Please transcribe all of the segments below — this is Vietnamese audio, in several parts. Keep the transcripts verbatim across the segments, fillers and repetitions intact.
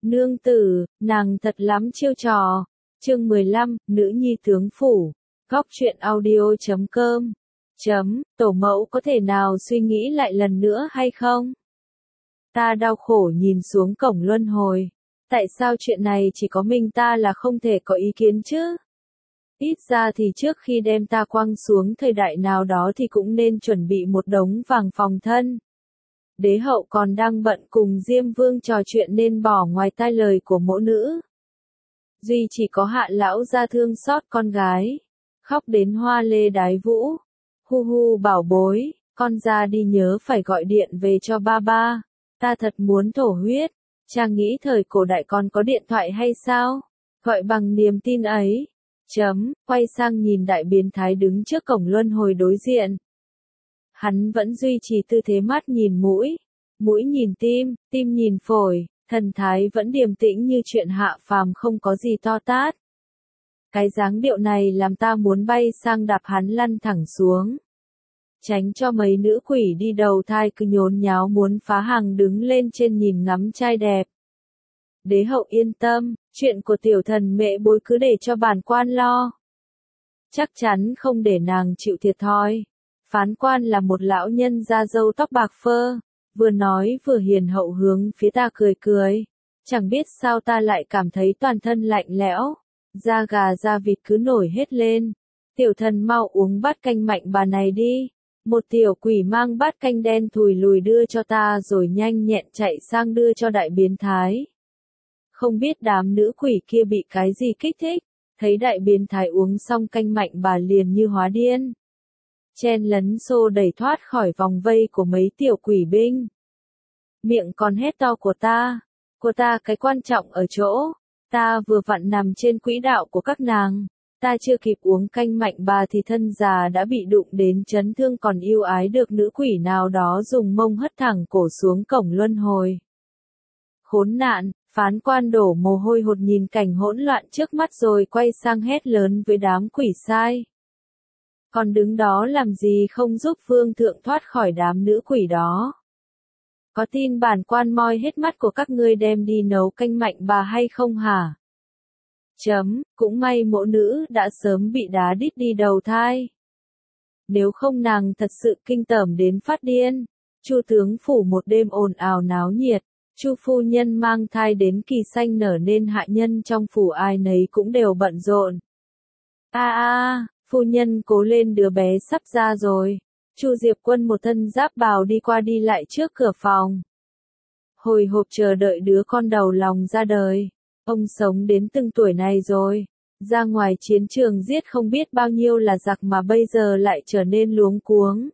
Nương tử, nàng thật lắm chiêu trò. Chương mười lăm, nữ nhi tướng phủ. Góc truyện audio chấm com. Chấm, tổ mẫu có thể nào suy nghĩ lại lần nữa hay không? Ta đau khổ nhìn xuống cổng luân hồi. Tại sao chuyện này chỉ có mình ta là không thể có ý kiến chứ? Ít ra thì trước khi đem ta quăng xuống thời đại nào đó thì cũng nên chuẩn bị một đống vàng phòng thân. Đế hậu còn đang bận cùng Diêm Vương trò chuyện nên bỏ ngoài tai lời của mẫu nữ. Duy chỉ có Hạ lão gia thương xót con gái, khóc đến hoa lê đái vũ. Hu hu bảo bối, con ra đi nhớ phải gọi điện về cho ba ba. Ta thật muốn thổ huyết. Chàng nghĩ thời cổ đại còn có điện thoại hay sao? Gọi bằng niềm tin ấy. Chấm, quay sang nhìn đại biến thái đứng trước cổng luân hồi đối diện. Hắn vẫn duy trì tư thế mắt nhìn mũi, mũi nhìn tim, tim nhìn phổi, thần thái vẫn điềm tĩnh như chuyện hạ phàm không có gì to tát. Cái dáng điệu này làm ta muốn bay sang đạp hắn lăn thẳng xuống. Tránh cho mấy nữ quỷ đi đầu thai cứ nhốn nháo muốn phá hàng đứng lên trên nhìn ngắm trai đẹp. Đế hậu yên tâm, chuyện của tiểu thần mẹ bối cứ để cho bản quan lo. Chắc chắn không để nàng chịu thiệt thòi. Phán quan là một lão nhân da râu tóc bạc phơ, vừa nói vừa hiền hậu hướng phía ta cười cười. Chẳng biết sao ta lại cảm thấy toàn thân lạnh lẽo, da gà da vịt cứ nổi hết lên. Tiểu thần mau uống bát canh mạnh bà này đi. Một tiểu quỷ mang bát canh đen thùi lùi đưa cho ta rồi nhanh nhẹn chạy sang đưa cho đại biến thái. Không biết đám nữ quỷ kia bị cái gì kích thích, thấy đại biến thái uống xong canh mạnh bà liền như hóa điên. Chen lấn xô đẩy thoát khỏi vòng vây của mấy tiểu quỷ binh. Miệng còn hét to của ta, của ta cái quan trọng ở chỗ, ta vừa vặn nằm trên quỹ đạo của các nàng. Ta chưa kịp uống canh mạnh bà thì thân già đã bị đụng đến chấn thương còn yêu ái được nữ quỷ nào đó dùng mông hất thẳng cổ xuống cổng luân hồi. Khốn nạn, phán quan đổ mồ hôi hột nhìn cảnh hỗn loạn trước mắt rồi quay sang hét lớn với đám quỷ sai. Còn đứng đó làm gì không giúp vương thượng thoát khỏi đám nữ quỷ đó? Có tin bản quan moi hết mắt của các ngươi đem đi nấu canh mạnh bà hay không hả? Chấm, cũng may mẫu nữ đã sớm bị đá đít đi đầu thai. Nếu không nàng thật sự kinh tởm đến phát điên. Chu tướng phủ một đêm ồn ào náo nhiệt. Chu phu nhân mang thai đến kỳ sanh nở nên hạ nhân trong phủ ai nấy cũng đều bận rộn. A a, phu nhân cố lên đứa bé sắp ra rồi. Chu Diệp Quân một thân giáp bào đi qua đi lại trước cửa phòng. Hồi hộp chờ đợi đứa con đầu lòng ra đời. Ông sống đến từng tuổi này rồi, ra ngoài chiến trường giết không biết bao nhiêu là giặc mà bây giờ lại trở nên luống cuống.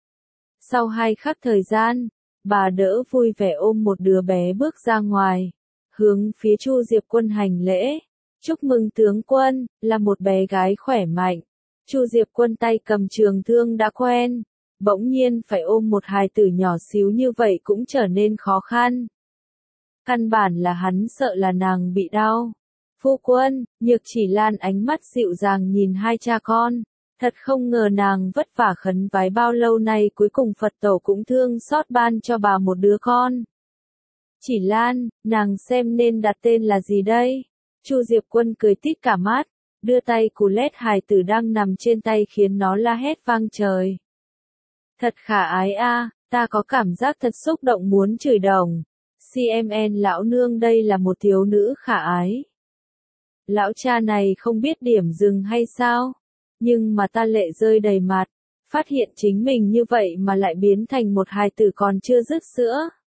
Sau hai khắc thời gian, bà đỡ vui vẻ ôm một đứa bé bước ra ngoài, hướng phía Chu Diệp Quân hành lễ. Chúc mừng tướng quân, là một bé gái khỏe mạnh. Chu Diệp Quân tay cầm trường thương đã quen, bỗng nhiên phải ôm một hài tử nhỏ xíu như vậy cũng trở nên khó khăn. Căn bản là hắn sợ là nàng bị đau. Phu quân, Nhược Chỉ Lan ánh mắt dịu dàng nhìn hai cha con. Thật không ngờ nàng vất vả khấn vái bao lâu nay cuối cùng Phật tổ cũng thương xót ban cho bà một đứa con. Chỉ Lan, nàng xem nên đặt tên là gì đây? Chu Diệp Quân cười tít cả mắt, đưa tay cù lét hài tử đang nằm trên tay khiến nó la hét vang trời. Thật khả ái a, ta có cảm giác thật xúc động muốn chửi đồng. xê em en lão nương đây là một thiếu nữ khả ái. Lão cha này không biết điểm dừng hay sao? Nhưng mà ta lệ rơi đầy mặt, phát hiện chính mình như vậy mà lại biến thành một hài tử còn chưa dứt sữa.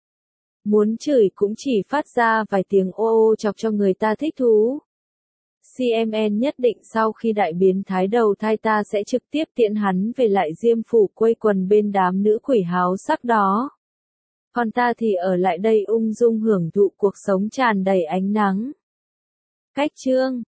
Muốn chửi cũng chỉ phát ra vài tiếng ô ô chọc cho người ta thích thú. xê em en nhất định sau khi đại biến thái đầu thai ta sẽ trực tiếp tiễn hắn về lại Diêm phủ quây quần bên đám nữ quỷ háo sắc đó. Còn ta thì ở lại đây ung dung hưởng thụ cuộc sống tràn đầy ánh nắng. Cách chương